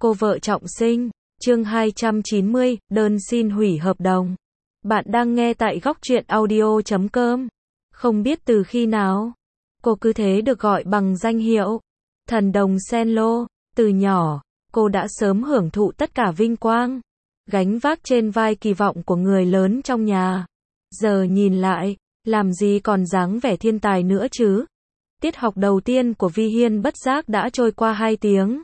Cô vợ trọng sinh, chương 290, đơn xin hủy hợp đồng. Bạn đang nghe tại góc truyện audio.com. Không biết từ khi nào, cô cứ thế được gọi bằng danh hiệu thần đồng Senlo. Từ nhỏ, cô đã sớm hưởng thụ tất cả vinh quang, gánh vác trên vai kỳ vọng của người lớn trong nhà. Giờ nhìn lại, làm gì còn dáng vẻ thiên tài nữa chứ. Tiết học đầu tiên của Vi Hiên bất giác đã trôi qua 2 tiếng.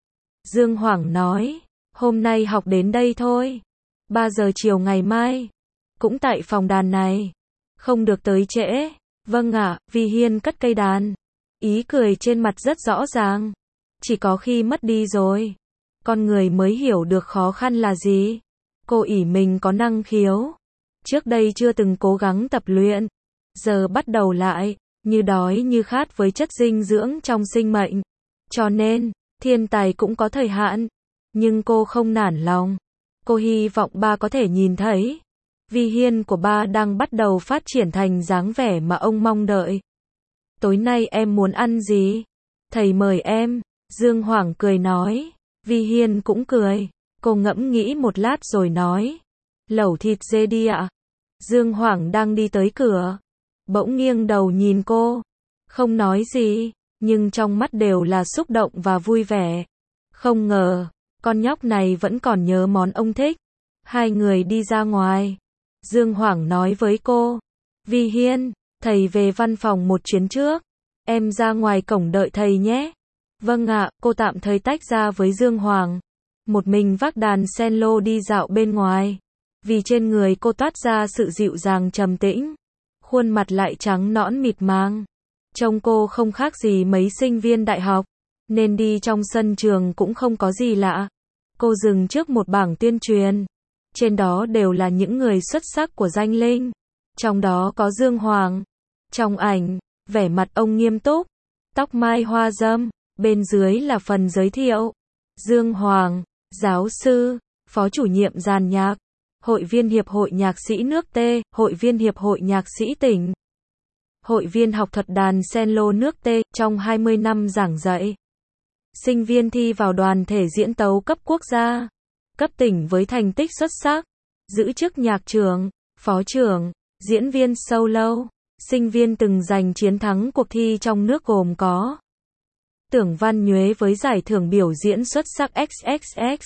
Dương Hoảng nói, hôm nay học đến đây thôi. 3 giờ chiều ngày mai. Cũng tại phòng đàn này. Không được tới trễ. Vâng ạ, Vi Hiên cất cây đàn. Ý cười trên mặt rất rõ ràng. Chỉ có khi mất đi rồi, con người mới hiểu được khó khăn là gì. Cô ỷ mình có năng khiếu. Trước đây chưa từng cố gắng tập luyện. Giờ bắt đầu lại, như đói như khát với chất dinh dưỡng trong sinh mệnh. Cho nên, thiên tài cũng có thời hạn. Nhưng cô không nản lòng. Cô hy vọng ba có thể nhìn thấy. Vi Hiên của ba đang bắt đầu phát triển thành dáng vẻ mà ông mong đợi. Tối nay em muốn ăn gì? Thầy mời em. Dương Hoảng cười nói. Vi Hiên cũng cười. Cô ngẫm nghĩ một lát rồi nói. Lẩu thịt dê đi ạ. Dương Hoảng đang đi tới cửa. Bỗng nghiêng đầu nhìn cô. Không nói gì, nhưng trong mắt đều là xúc động và vui vẻ. Không ngờ, con nhóc này vẫn còn nhớ món ông thích. Hai người đi ra ngoài. Dương Hoảng nói với cô. Vi Hiên, thầy về văn phòng một chuyến trước. Em ra ngoài cổng đợi thầy nhé. Vâng ạ, cô tạm thời tách ra với Dương Hoàng. Một mình vác đàn Senlo đi dạo bên ngoài. Vì trên người cô toát ra sự dịu dàng trầm tĩnh. Khuôn mặt lại trắng nõn mịt màng. Trông cô không khác gì mấy sinh viên đại học. Nên đi trong sân trường cũng không có gì lạ. Cô dừng trước một bảng tuyên truyền. Trên đó đều là những người xuất sắc của danh linh. Trong đó có Dương Hoàng. Trong ảnh, vẻ mặt ông nghiêm túc. Tóc mai hoa râm. Bên dưới là phần giới thiệu. Dương Hoàng, giáo sư, phó chủ nhiệm dàn nhạc. Hội viên Hiệp hội Nhạc sĩ nước T, Hội viên Hiệp hội Nhạc sĩ tỉnh. Hội viên học thuật đàn Senlo nước T, trong 20 năm giảng dạy. Sinh viên thi vào đoàn thể diễn tấu cấp quốc gia, cấp tỉnh với thành tích xuất sắc. Giữ chức nhạc trưởng, phó trưởng, diễn viên solo. Sinh viên từng giành chiến thắng cuộc thi trong nước gồm có Tưởng Văn Nhuế với giải thưởng biểu diễn xuất sắc XXX.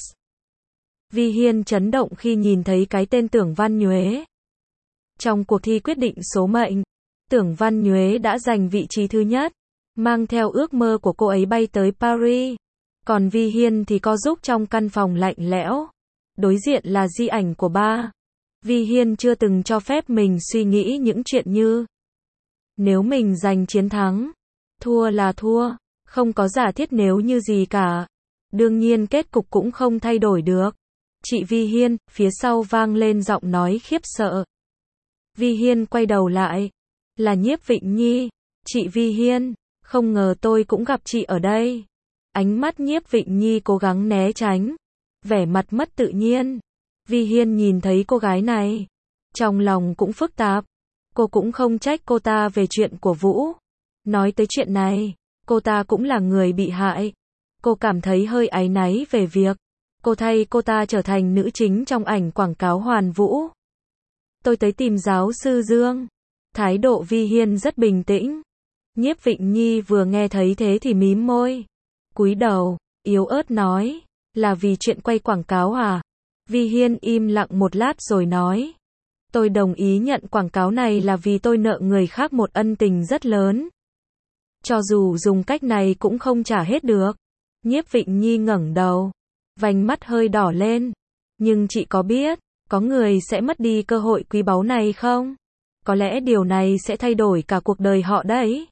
Vi Hiên chấn động khi nhìn thấy cái tên Tưởng Văn Nhuế. Trong cuộc thi quyết định số mệnh, Tưởng Văn Nhuế đã giành vị trí thứ nhất, mang theo ước mơ của cô ấy bay tới Paris. Còn Vi Hiên thì co giúp trong căn phòng lạnh lẽo. Đối diện là di ảnh của ba. Vi Hiên chưa từng cho phép mình suy nghĩ những chuyện như nếu mình giành chiến thắng, thua là thua, không có giả thiết nếu như gì cả. Đương nhiên kết cục cũng không thay đổi được. Chị Vi Hiên, phía sau vang lên giọng nói khiếp sợ. Vi Hiên quay đầu lại. Là Nhiếp Vịnh Nhi. Chị Vi Hiên, không ngờ tôi cũng gặp chị ở đây. Ánh mắt Nhiếp Vịnh Nhi cố gắng né tránh. Vẻ mặt mất tự nhiên. Vi Hiên nhìn thấy cô gái này. Trong lòng cũng phức tạp. Cô cũng không trách cô ta về chuyện của Vũ. Nói tới chuyện này, cô ta cũng là người bị hại. Cô cảm thấy hơi áy náy về việc cô thay cô ta trở thành nữ chính trong ảnh quảng cáo Hoàn Vũ. Tôi tới tìm giáo sư Dương. Thái độ Vi Hiên rất bình tĩnh. Nhiếp Vịnh Nhi vừa nghe thấy thế thì mím môi. Cúi đầu, yếu ớt nói. Là vì chuyện quay quảng cáo à? Vi Hiên im lặng một lát rồi nói. Tôi đồng ý nhận quảng cáo này là vì tôi nợ người khác một ân tình rất lớn. Cho dù dùng cách này cũng không trả hết được. Nhiếp Vịnh Nhi ngẩng đầu. Vành mắt hơi đỏ lên. Nhưng chị có biết, có người sẽ mất đi cơ hội quý báu này không? Có lẽ điều này sẽ thay đổi cả cuộc đời họ đấy.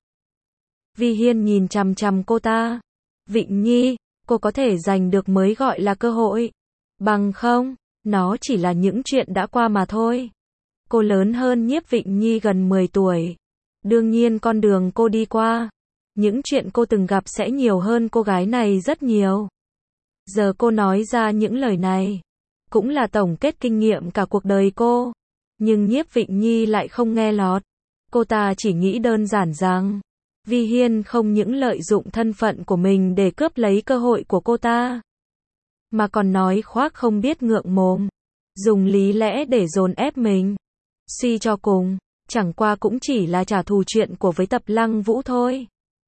Vi Hiên nhìn chằm chằm cô ta. Vịnh Nhi, cô có thể giành được mới gọi là cơ hội. Bằng không, nó chỉ là những chuyện đã qua mà thôi. Cô lớn hơn Nhiếp Vịnh Nhi gần 10 tuổi. Đương nhiên con đường cô đi qua, những chuyện cô từng gặp sẽ nhiều hơn cô gái này rất nhiều. Giờ cô nói ra những lời này, cũng là tổng kết kinh nghiệm cả cuộc đời cô. Nhưng Nhiếp Vịnh Nhi lại không nghe lọt. Cô ta chỉ nghĩ đơn giản rằng, Vi Hiên không những lợi dụng thân phận của mình để cướp lấy cơ hội của cô ta, mà còn nói khoác không biết ngượng mồm, dùng lý lẽ để dồn ép mình. Suy cho cùng, chẳng qua cũng chỉ là trả thù chuyện của với Tập Lăng Vũ thôi.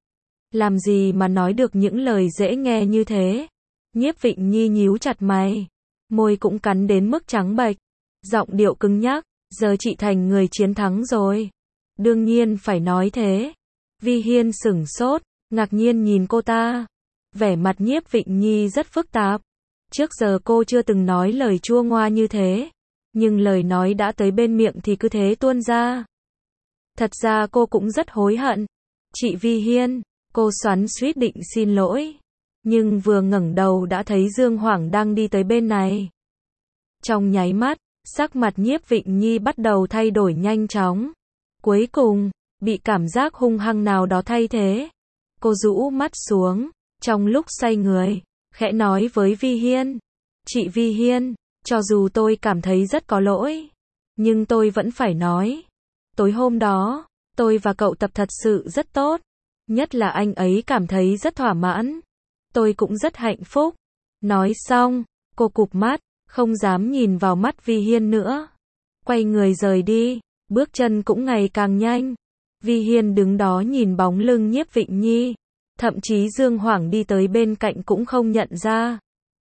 Làm gì mà nói được những lời dễ nghe như thế. Nhiếp Vịnh Nhi nhíu chặt mày, môi cũng cắn đến mức trắng bệch, giọng điệu cứng nhắc, giờ chị thành người chiến thắng rồi. Đương nhiên phải nói thế. Vi Hiên sửng sốt, ngạc nhiên nhìn cô ta. Vẻ mặt Nhiếp Vịnh Nhi rất phức tạp. Trước giờ cô chưa từng nói lời chua ngoa như thế, nhưng lời nói đã tới bên miệng thì cứ thế tuôn ra. Thật ra cô cũng rất hối hận. Chị Vi Hiên, cô xoắn xuýt định xin lỗi, nhưng vừa ngẩng đầu đã thấy Dương Hoảng đang đi tới bên này. Trong nháy mắt, sắc mặt Nhiếp Vịnh Nhi bắt đầu thay đổi nhanh chóng. Cuối cùng, bị cảm giác hung hăng nào đó thay thế. Cô rũ mắt xuống, trong lúc say người, khẽ nói với Vi Hiên. Chị Vi Hiên, cho dù tôi cảm thấy rất có lỗi, nhưng tôi vẫn phải nói. Tối hôm đó, tôi và cậu Tập thật sự rất tốt. Nhất là anh ấy cảm thấy rất thỏa mãn. Tôi cũng rất hạnh phúc. Nói xong, cô cụp mắt, không dám nhìn vào mắt Vi Hiên nữa. Quay người rời đi, bước chân cũng ngày càng nhanh. Vi Hiên đứng đó nhìn bóng lưng Nhiếp Vịnh Nhi. Thậm chí Dương Hoảng đi tới bên cạnh cũng không nhận ra.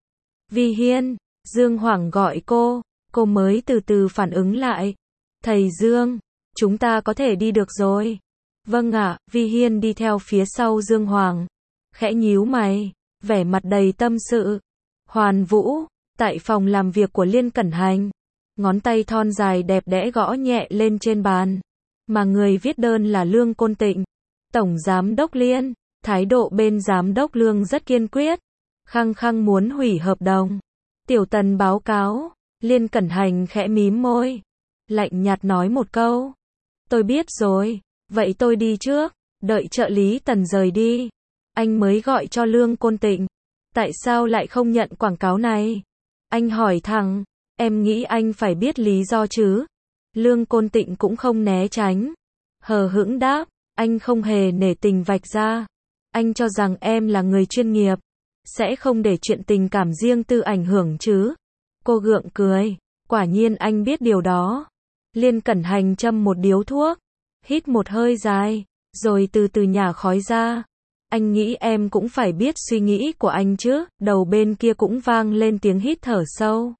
Vi Hiên, Dương Hoảng gọi cô mới từ từ phản ứng lại. Thầy Dương, chúng ta có thể đi được rồi. Vâng ạ, Vi Hiên đi theo phía sau Dương Hoảng. Khẽ nhíu mày, vẻ mặt đầy tâm sự. Hoàn Vũ, tại phòng làm việc của Liên Cẩn Hành. Ngón tay thon dài đẹp đẽ gõ nhẹ lên trên bàn. Mà người viết đơn là Lương Côn Tịnh. Tổng Giám đốc Liên, thái độ bên Giám đốc Lương rất kiên quyết. Khăng khăng muốn hủy hợp đồng. Tiểu Tần báo cáo, Liên Cẩn Hành khẽ mím môi. Lạnh nhạt nói một câu. Tôi biết rồi, vậy tôi đi trước, đợi trợ lý Tần rời đi. Anh mới gọi cho Lương Côn Tịnh. Tại sao lại không nhận quảng cáo này? Anh hỏi thẳng, em nghĩ anh phải biết lý do chứ? Lương Côn Tịnh cũng không né tránh. Hờ hững đáp, anh không hề nể tình vạch ra. Anh cho rằng em là người chuyên nghiệp, sẽ không để chuyện tình cảm riêng tư ảnh hưởng chứ. Cô gượng cười, quả nhiên anh biết điều đó. Liên Cẩn Hành châm một điếu thuốc, hít một hơi dài, rồi từ từ nhả khói ra. Anh nghĩ em cũng phải biết suy nghĩ của anh chứ. Đầu bên kia cũng vang lên tiếng hít thở sâu.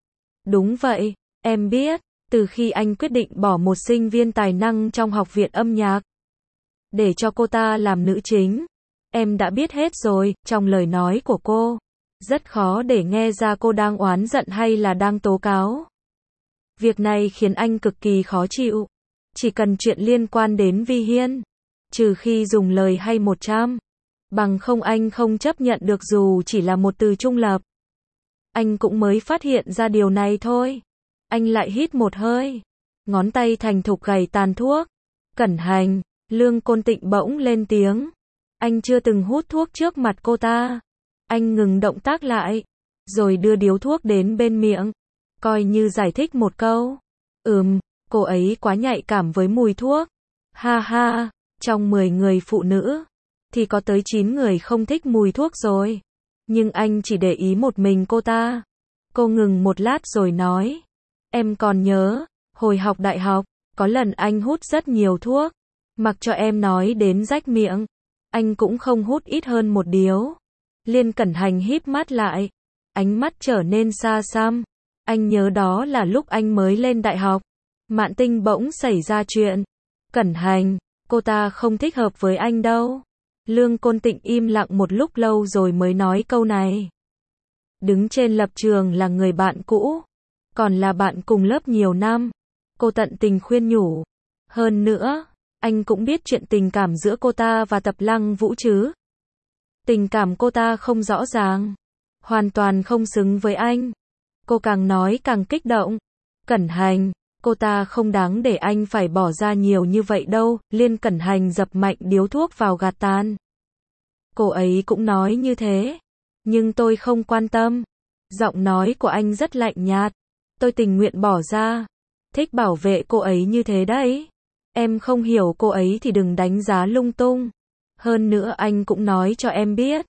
Đúng vậy, em biết, từ khi anh quyết định bỏ một sinh viên tài năng trong học viện âm nhạc để cho cô ta làm nữ chính, em đã biết hết rồi. Trong lời nói của cô, rất khó để nghe ra cô đang oán giận hay là đang tố cáo. Việc này khiến anh cực kỳ khó chịu. Chỉ cần chuyện liên quan đến Vi Hiên, trừ khi dùng lời hay 100, bằng không anh không chấp nhận được dù chỉ là một từ trung lập. Anh cũng mới phát hiện ra điều này thôi. Anh lại hít một hơi, ngón tay thành thục gảy tàn thuốc. Cẩn Hành, Lương Côn Tịnh bỗng lên tiếng. Anh chưa từng hút thuốc trước mặt cô ta. Anh ngừng động tác lại, rồi đưa điếu thuốc đến bên miệng, coi như giải thích một câu. Cô ấy quá nhạy cảm với mùi thuốc. Ha ha, trong 10 người phụ nữ, thì có tới 9 người không thích mùi thuốc rồi. Nhưng anh chỉ để ý một mình cô ta. Cô ngừng một lát rồi nói. Em còn nhớ, hồi học đại học, có lần anh hút rất nhiều thuốc. Mặc cho em nói đến rách miệng, anh cũng không hút ít hơn một điếu. Liên Cẩn Hành híp mắt lại, ánh mắt trở nên xa xăm. Anh nhớ đó là lúc anh mới lên đại học. Mạn Tinh bỗng xảy ra chuyện. Cẩn Hành, cô ta không thích hợp với anh đâu. Lương Côn Tịnh im lặng một lúc lâu rồi mới nói câu này. Đứng trên lập trường là người bạn cũ, còn là bạn cùng lớp nhiều năm. Cô tận tình khuyên nhủ. Hơn nữa, anh cũng biết chuyện tình cảm giữa cô ta và Tập Lăng Vũ chứ. Tình cảm cô ta không rõ ràng, hoàn toàn không xứng với anh. Cô càng nói càng kích động. Cẩn Hành, cô ta không đáng để anh phải bỏ ra nhiều như vậy đâu. Liên Cẩn Hành dập mạnh điếu thuốc vào gạt tàn. Cô ấy cũng nói như thế, nhưng tôi không quan tâm. Giọng nói của anh rất lạnh nhạt. Tôi tình nguyện bỏ ra, thích bảo vệ cô ấy như thế đấy. Em không hiểu cô ấy thì đừng đánh giá lung tung. Hơn nữa anh cũng nói cho em biết,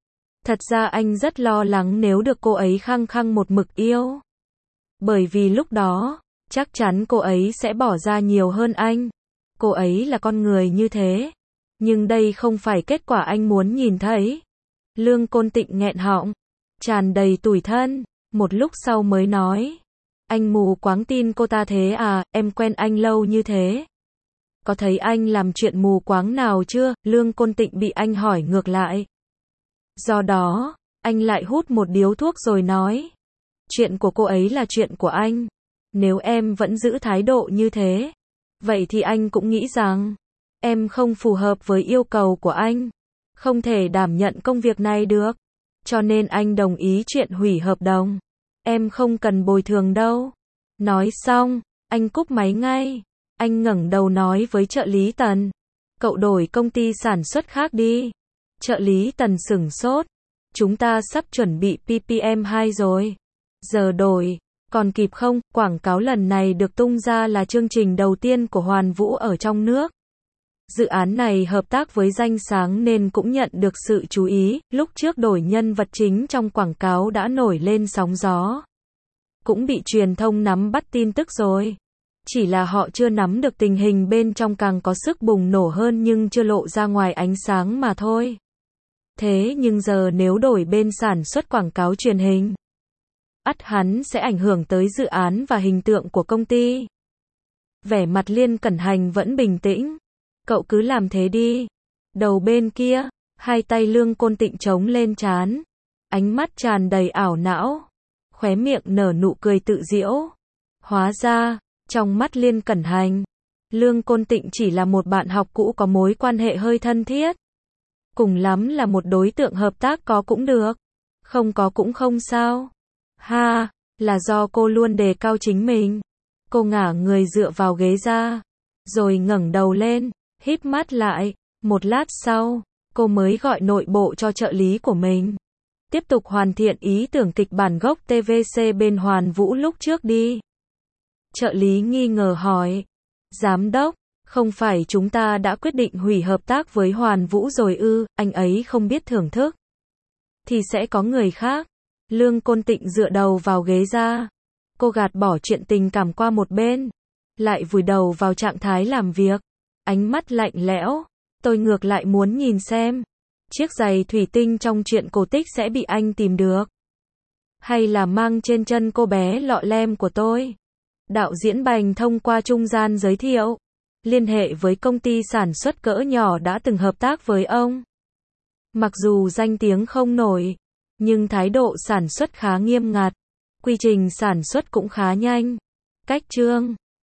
Thật ra anh rất lo lắng nếu được cô ấy khăng khăng một mực yêu. Bởi vì lúc đó, chắc chắn cô ấy sẽ bỏ ra nhiều hơn anh. Cô ấy là con người như thế. Nhưng đây không phải kết quả anh muốn nhìn thấy. Lương Côn Tịnh nghẹn họng, tràn đầy tủi thân, một lúc sau mới nói. Anh mù quáng tin cô ta thế à, em quen anh lâu như thế. Có thấy anh làm chuyện mù quáng nào chưa? Lương Côn Tịnh bị anh hỏi ngược lại. Do đó, anh lại hút một điếu thuốc rồi nói. Chuyện của cô ấy là chuyện của anh. Nếu em vẫn giữ thái độ như thế, vậy thì anh cũng nghĩ rằng em không phù hợp với yêu cầu của anh, không thể đảm nhận công việc này được. Cho nên anh đồng ý chuyện hủy hợp đồng. Em không cần bồi thường đâu. Nói xong, anh cúp máy ngay. Anh ngẩng đầu nói với trợ lý Tần. Cậu đổi công ty sản xuất khác đi. Trợ lý Tần sửng sốt. Chúng ta sắp chuẩn bị PPM2 rồi. Giờ đổi, còn kịp không? Quảng cáo lần này được tung ra là chương trình đầu tiên của Hoàn Vũ ở trong nước. Dự án này hợp tác với Danh Sáng nên cũng nhận được sự chú ý, lúc trước đổi nhân vật chính trong quảng cáo đã nổi lên sóng gió. Cũng bị truyền thông nắm bắt tin tức rồi. Chỉ là họ chưa nắm được tình hình bên trong càng có sức bùng nổ hơn nhưng chưa lộ ra ngoài ánh sáng mà thôi. Thế nhưng giờ nếu đổi bên sản xuất quảng cáo truyền hình, ắt hắn sẽ ảnh hưởng tới dự án và hình tượng của công ty. Vẻ mặt Liên Cẩn Hành vẫn bình tĩnh. Cậu cứ làm thế đi. Đầu bên kia, hai tay Lương Côn Tịnh chống lên trán. Ánh mắt tràn đầy ảo não. Khóe miệng nở nụ cười tự giễu. Hóa ra, trong mắt Liên Cẩn Hành, Lương Côn Tịnh chỉ là một bạn học cũ có mối quan hệ hơi thân thiết. Cùng lắm là một đối tượng hợp tác có cũng được. Không có cũng không sao. Ha, là do cô luôn đề cao chính mình. Cô ngả người dựa vào ghế ra, rồi ngẩng đầu lên, híp mắt lại. Một lát sau, cô mới gọi nội bộ cho trợ lý của mình. Tiếp tục hoàn thiện ý tưởng kịch bản gốc TVC bên Hoàn Vũ lúc trước đi. Trợ lý nghi ngờ hỏi. Giám đốc, không phải chúng ta đã quyết định hủy hợp tác với Hoàn Vũ rồi ư? Anh ấy không biết thưởng thức thì sẽ có người khác. Lương Côn Tịnh dựa đầu vào ghế ra. Cô gạt bỏ chuyện tình cảm qua một bên, lại vùi đầu vào trạng thái làm việc. Ánh mắt lạnh lẽo. Tôi ngược lại muốn nhìn xem chiếc giày thủy tinh trong truyện cổ tích sẽ bị anh tìm được, hay là mang trên chân cô bé lọ lem của tôi. Đạo diễn Bành thông qua trung gian giới thiệu, liên hệ với công ty sản xuất cỡ nhỏ đã từng hợp tác với ông. Mặc dù danh tiếng không nổi, nhưng thái độ sản xuất khá nghiêm ngặt, quy trình sản xuất cũng khá nhanh. Cách chương